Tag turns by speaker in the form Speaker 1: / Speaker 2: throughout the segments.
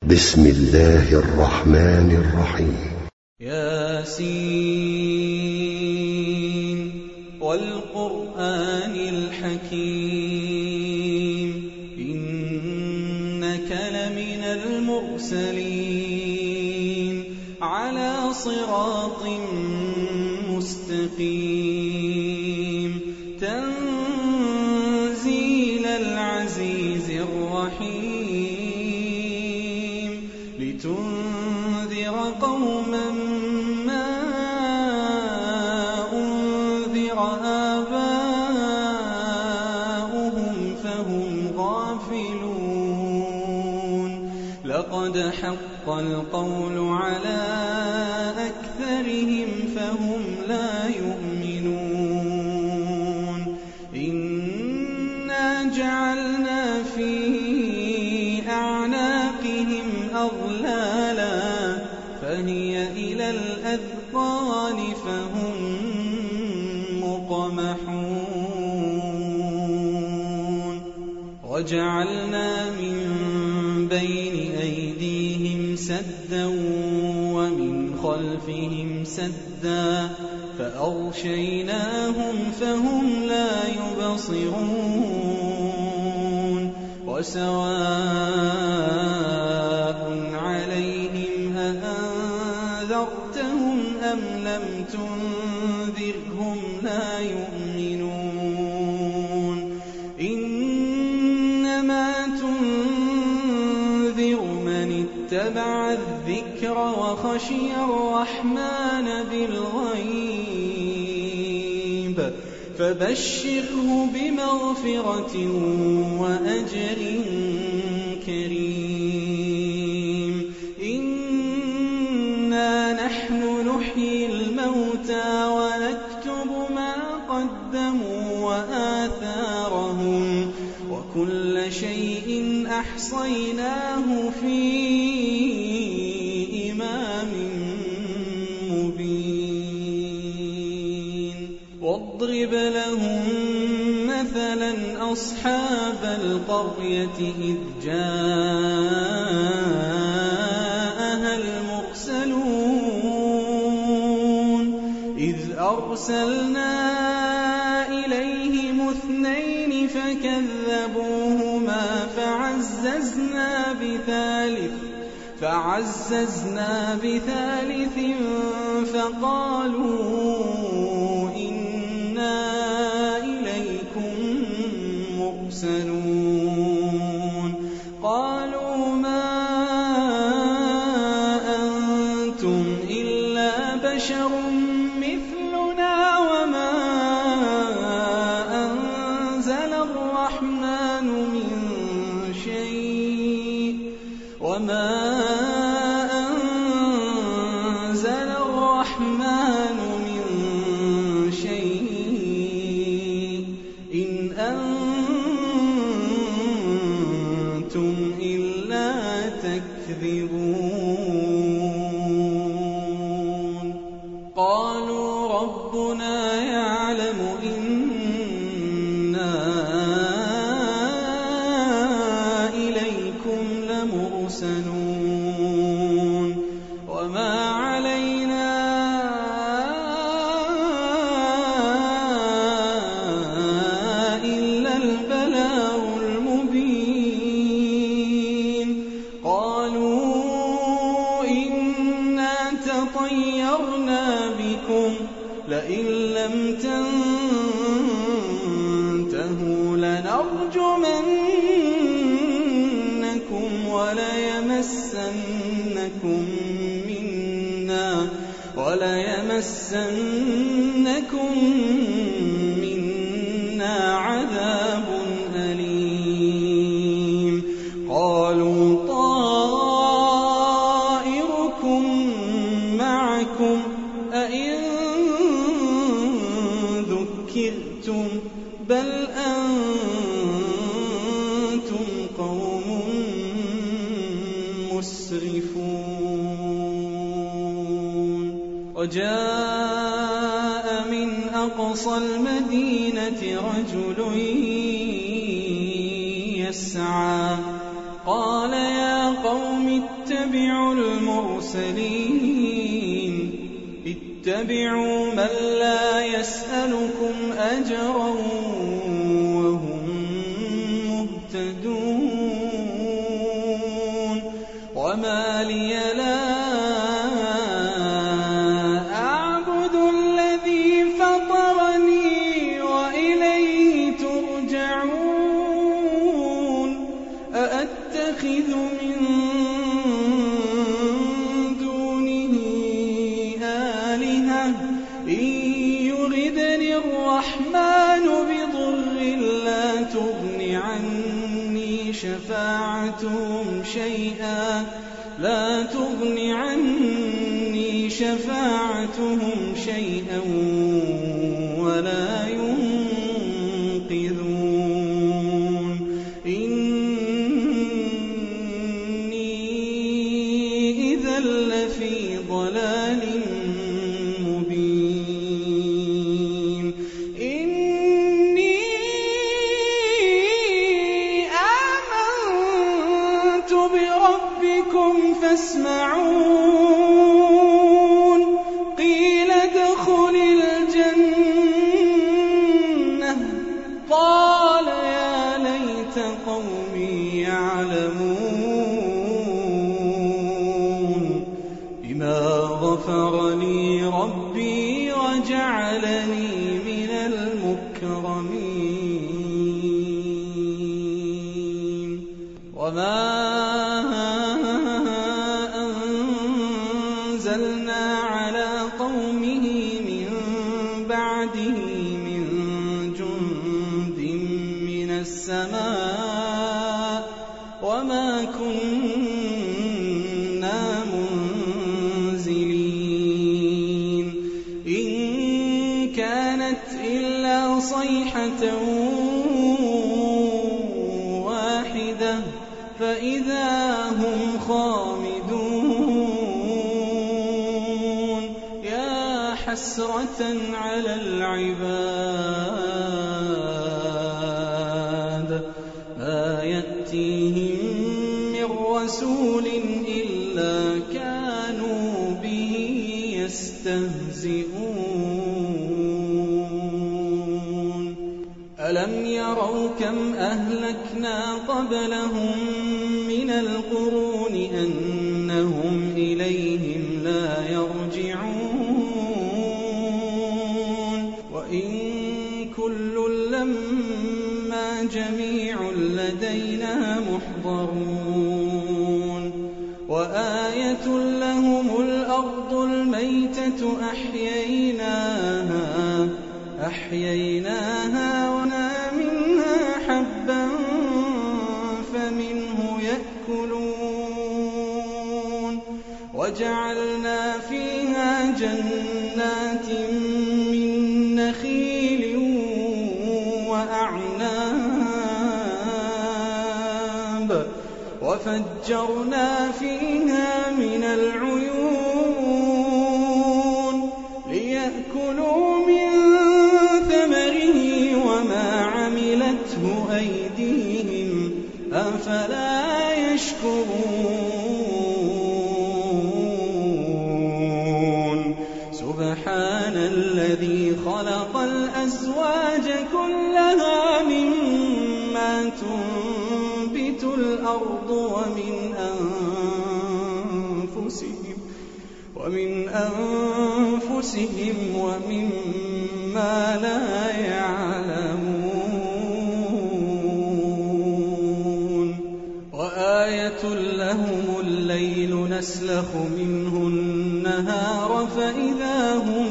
Speaker 1: بسم الله الرحمن الرحيم.
Speaker 2: ياسين والقرآن الحكيم إنك لمن المرسلين على صراط مستقيم تنزيل العزيز الرحيم لتنذر قوما ما أنذر آباؤهم فهم غافلون لقد حق القول على أكثرهم فهم لا يؤمنون إنا جعلنا في أعناقهم أغلالا فهي إلى الأذقان فهم مقمحون وجعلنا من بين أيديهم سدا ومن خلفهم سدا فأغشيناهم فهم لا يبصرون وسواء عليهم أأنذرتهم أم لم تنذرهم لا يؤمنون إنما تنذر من اتبع الذكر وخشي الرحمن بالغيب فبشره بمغفرة وأجر كريم إنا نحن نحيي الموتى ونكتب ما قدموا وآثارهم وكل شيء أحصيناه في إمام مبين واضرب لهم مثلا أصحاب القرية إذ جاءها المرسلون إذ أرسلنا إليهم اثنين فكذبوهما فعززنا بثالث فقالوا إنا إليكم مرسلون قالوا ما أنتم إلا بشر مثلنا وما أنزل الرحمن من شيء إن أنتم إلا تكذبون قالوا ربنا يعلم إنا إليكم لمرسلون وما علينا إلا البلاغ المبين قالوا إنا تطيرنا بكم لئن لم تنتهوا لنرجمنكم وليمسنكم منا عذاب أليم قالوا طائركم معكم أئن ذكرتم بل أنتم قوم مسرفون وجاء من أقصى المدينة رجل يسعى قال يا قوم اتبعوا المرسلين اتبعوا من لا يسألكم أجرا وهم مهتدون وما لي لا أعبد الذي فطرني وإليه ترجعون أأتخذ من دونه آلهة إن يردني الرحمن بضر لا تغن عني شفاعتهم شيئا ولا ينقذون إني إذا لفي ضلال مبين إني آمنت بربكم فاسمعون قيل ادخل الجنة قال يا ليت قومي يعلمون بما غفر لي ربي وجعلني من المكرمين وما أنزلنا على قومه من بعده من جند من السماء وما كنا منزلين إن كانت إلا صيحة واحدة فإذا هم خامدون يا حسرة على العباد ما يأتيهم من رسول إلا كانوا به يستهزئون ألم يروا كم أهلكنا قبلهم من القرون أنهم إليهم لا يرجعون وإن كل لما جميع لدينا محضرون وآية لهم الأرض الميتة أحييناها ونا منها حبا فمنه يأكلون وجعلنا فيها جنات من نخيل وأعناب وفجرنا فيها من العيون ليأكلوا من ثمره وما عملته أيديهم أفلا يشكرون سبحان الذي خلق الأزواج كلها مما تنبت الأرض ومن أنفسهم ومما لا يعلمون وآية لهم الليل نسلخ منه النهار فإذا هم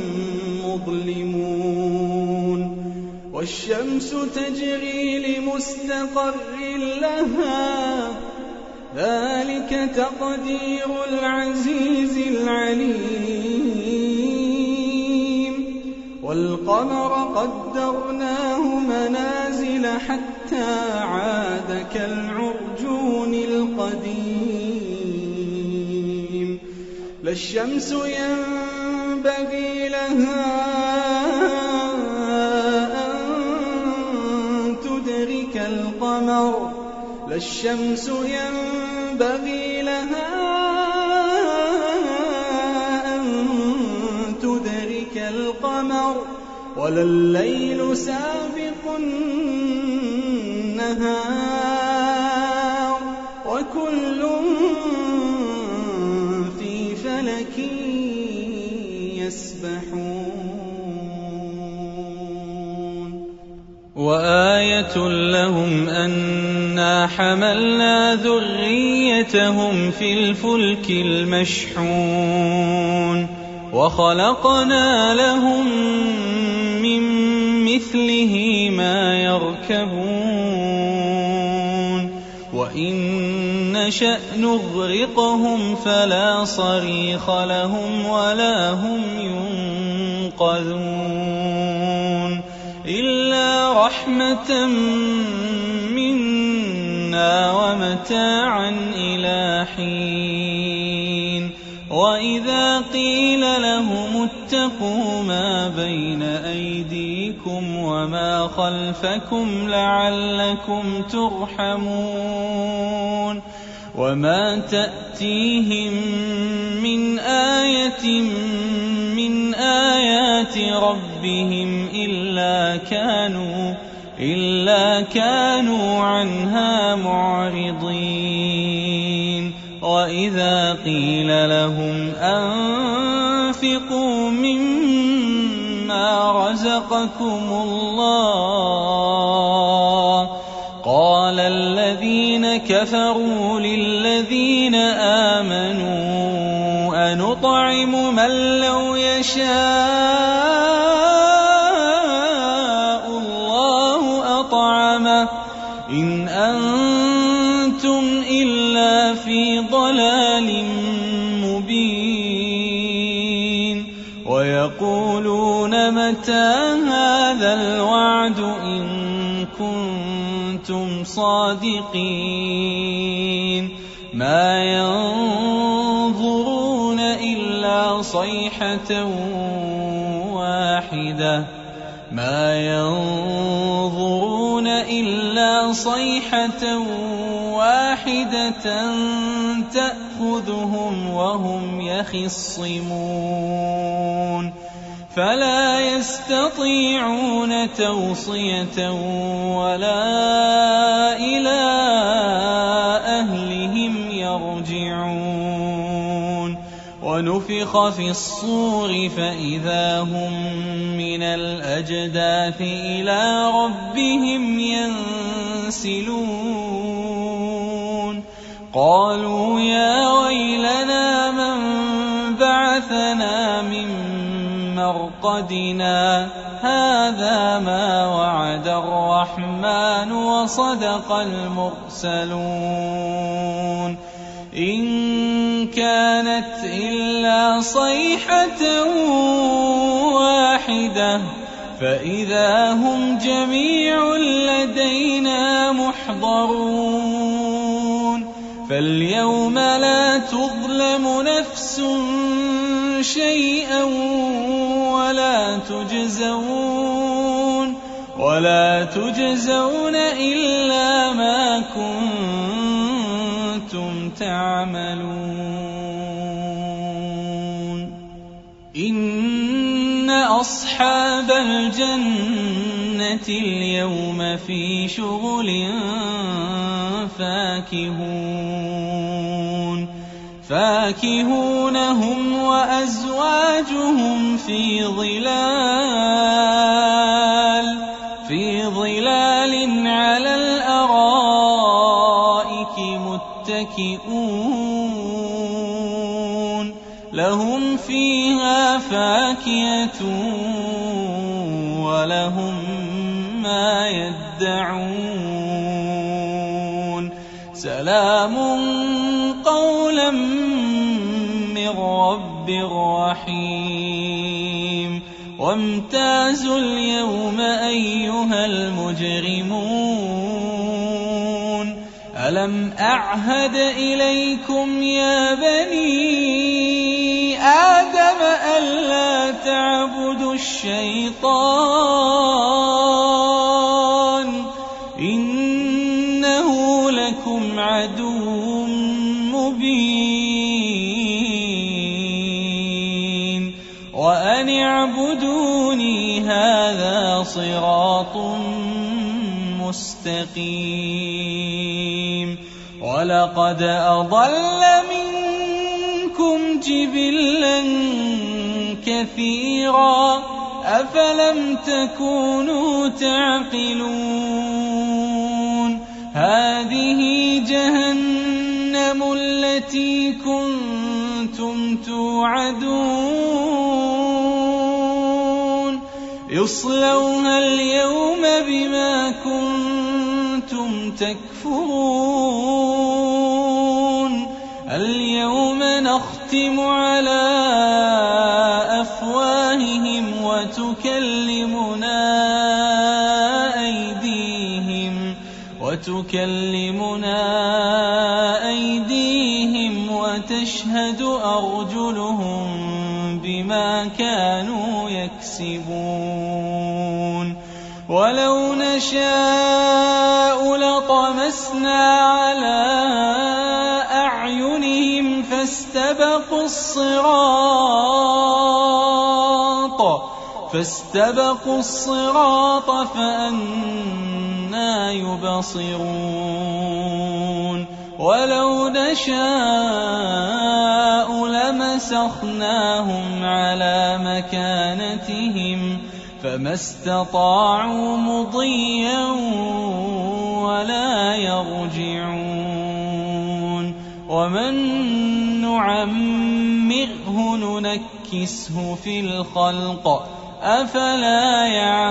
Speaker 2: مظلمون والشمس تجري لمستقر لها ذلك تقدير العزيز العليم والقمر قدرناه منازل حتى عاد كالعرجون القديم لا الشمس ينبغي لها أن تدرك القمر لا الشمس ينبغي لها ولليل سابق النهار وكل في فلك يسبحون وآية لهم أنا حملنا ذريتهم في الفلك المشحون وخلقنا لهم من مثله ما يركبون وإن نشأ نغرقهم فلا صريخ لهم ولا هم ينقذون إلا رحمة منا ومتاعا إلى حين وإذا قيل لهم اتقوا ما بين أيديكم وما خلفكم لعلكم ترحمون وما تأتيهم من آية من آيات ربهم إلا كانوا عنها معرضين وإذا قيل لهم أنفقوا مما رزقكم الله قال الذين كفروا للذين آمنوا أنطعم من لو يشاء الله أطعمه إن أنتم إلا في ضلال مبين ويقولون متى هذا الوعد إن كنتم صادقين ما ينظرون إلا صيحة واحدة تأخذهم وهم يخصمون فلا يستطيعون توصية ولا إلى أهلهم يرجعون ونفخ في الصور فإذا هم من الأجداث إلى ربهم ينسلون قالوا يا ويلنا من بعثنا من مرقدنا هذا ما وعد الرحمن وصدق المرسلون إن كانت إلا صيحة واحدة فإذا هم جميع لدينا محضرون فاليوم لا تظلم نفس شيئا ولا تجزون إلا ما كنتم تعملون إن أصحاب الجنة اليوم في شغل فاكهون هم وأزواجهم في ظلال على الأرائك متكئون لهم فيها فاكهة ولهم ما يدعون سلام قولا من رب رحيم وامتازوا اليوم أيها المجرمون ألم أعهد إليكم يا بني آدم ألا تعبدوا الشيطان إنه لكم عدو مبين وأن اعبدوني هذا لصراط مستقيم ولقد أضل منكم جبلا كثيرا أفلم تكونوا تعقلون هذه جهنم التي كنتم توعدون اصلوها اليوم بما كنتم تكفرون اليوم نختم على أفواههم وتكلمنا أيديهم وتشهد أرجلهم بما كانوا يكسبون ولو نشاء لطمسنا على أعينهم فاستبقوا الصراط فأنى يبصرون ولو نشاء لمسخناهم على مكانتهم فما استطاعوا مضيا ولا يرجعون ومن نعمره ننكسه في الخلق أفلا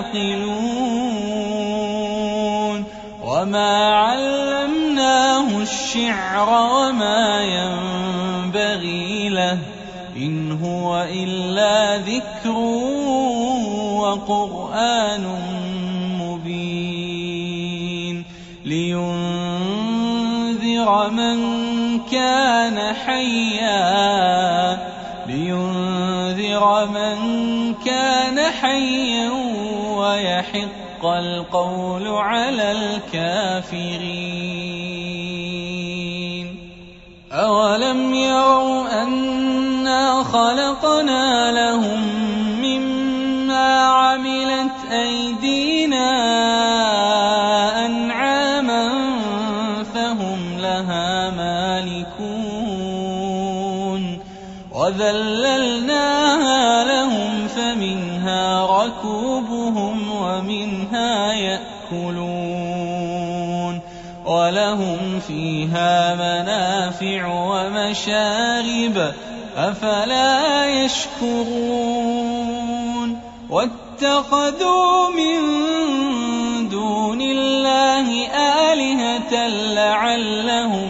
Speaker 2: يعقلون وما علمناه الشعر وما ينبغي له إن هو إلا ذكر وقرآن مبين لينذر من كان حيا ويحق القول على الكافرين أولم يروا أنا خلقنا لهم مما عملت أيدينا أنعاما فهم لها مالكون وذللناها لهم فمنها ركوبهم ومنها يأكلون ولهم فيها منافع ومشارب أفلا يشكرون واتخذوا من دون الله آلهة لعلهم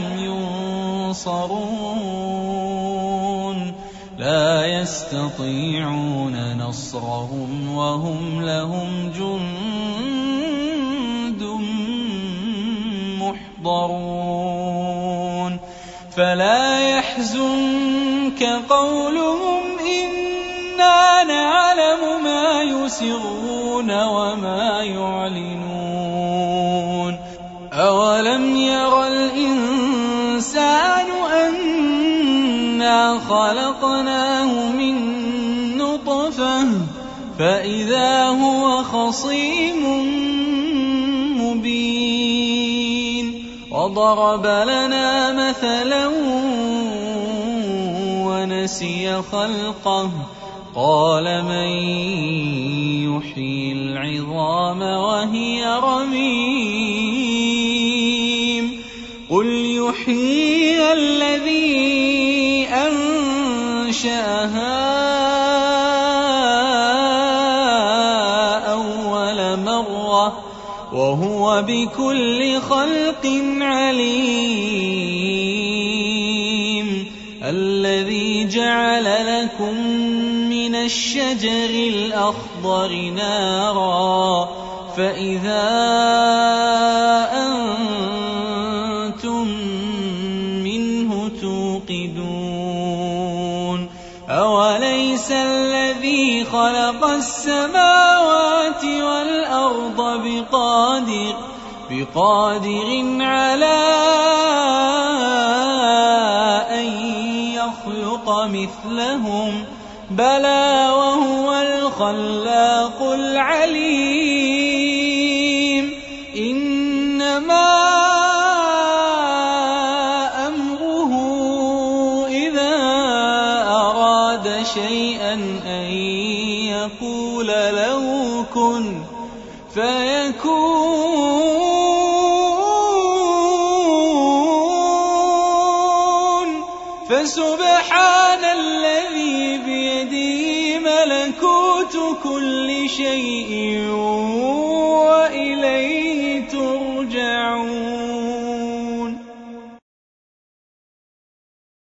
Speaker 2: ينصرون لا يستطيعون نصرهم وهم لهم جند محضرون فلا يحزنك قولهم إنا نعلم ما يسرون وما يعلنون أولم ير الإنسان أنا خلقناه من نطفة فإذا هو خصيم مبين وضرب لنا مثلا ونسي خلقه قال من يحيي العظام وهي رميم قل يحيي الذي أنشأها أول مرة وهو بكل خلق عليم الذي جعل لكم من الشجر الأخضر نارا فإذا أنتم منه توقدون أوليس الذي خلق السماوات والأرض بقادر على أن يخلق مثلهم بلى وهو الخلاق العليم إنما أمره إذا أراد شيئا أن يقول له كن فيكون فسبحان الذي بيده ملكوت كل شيء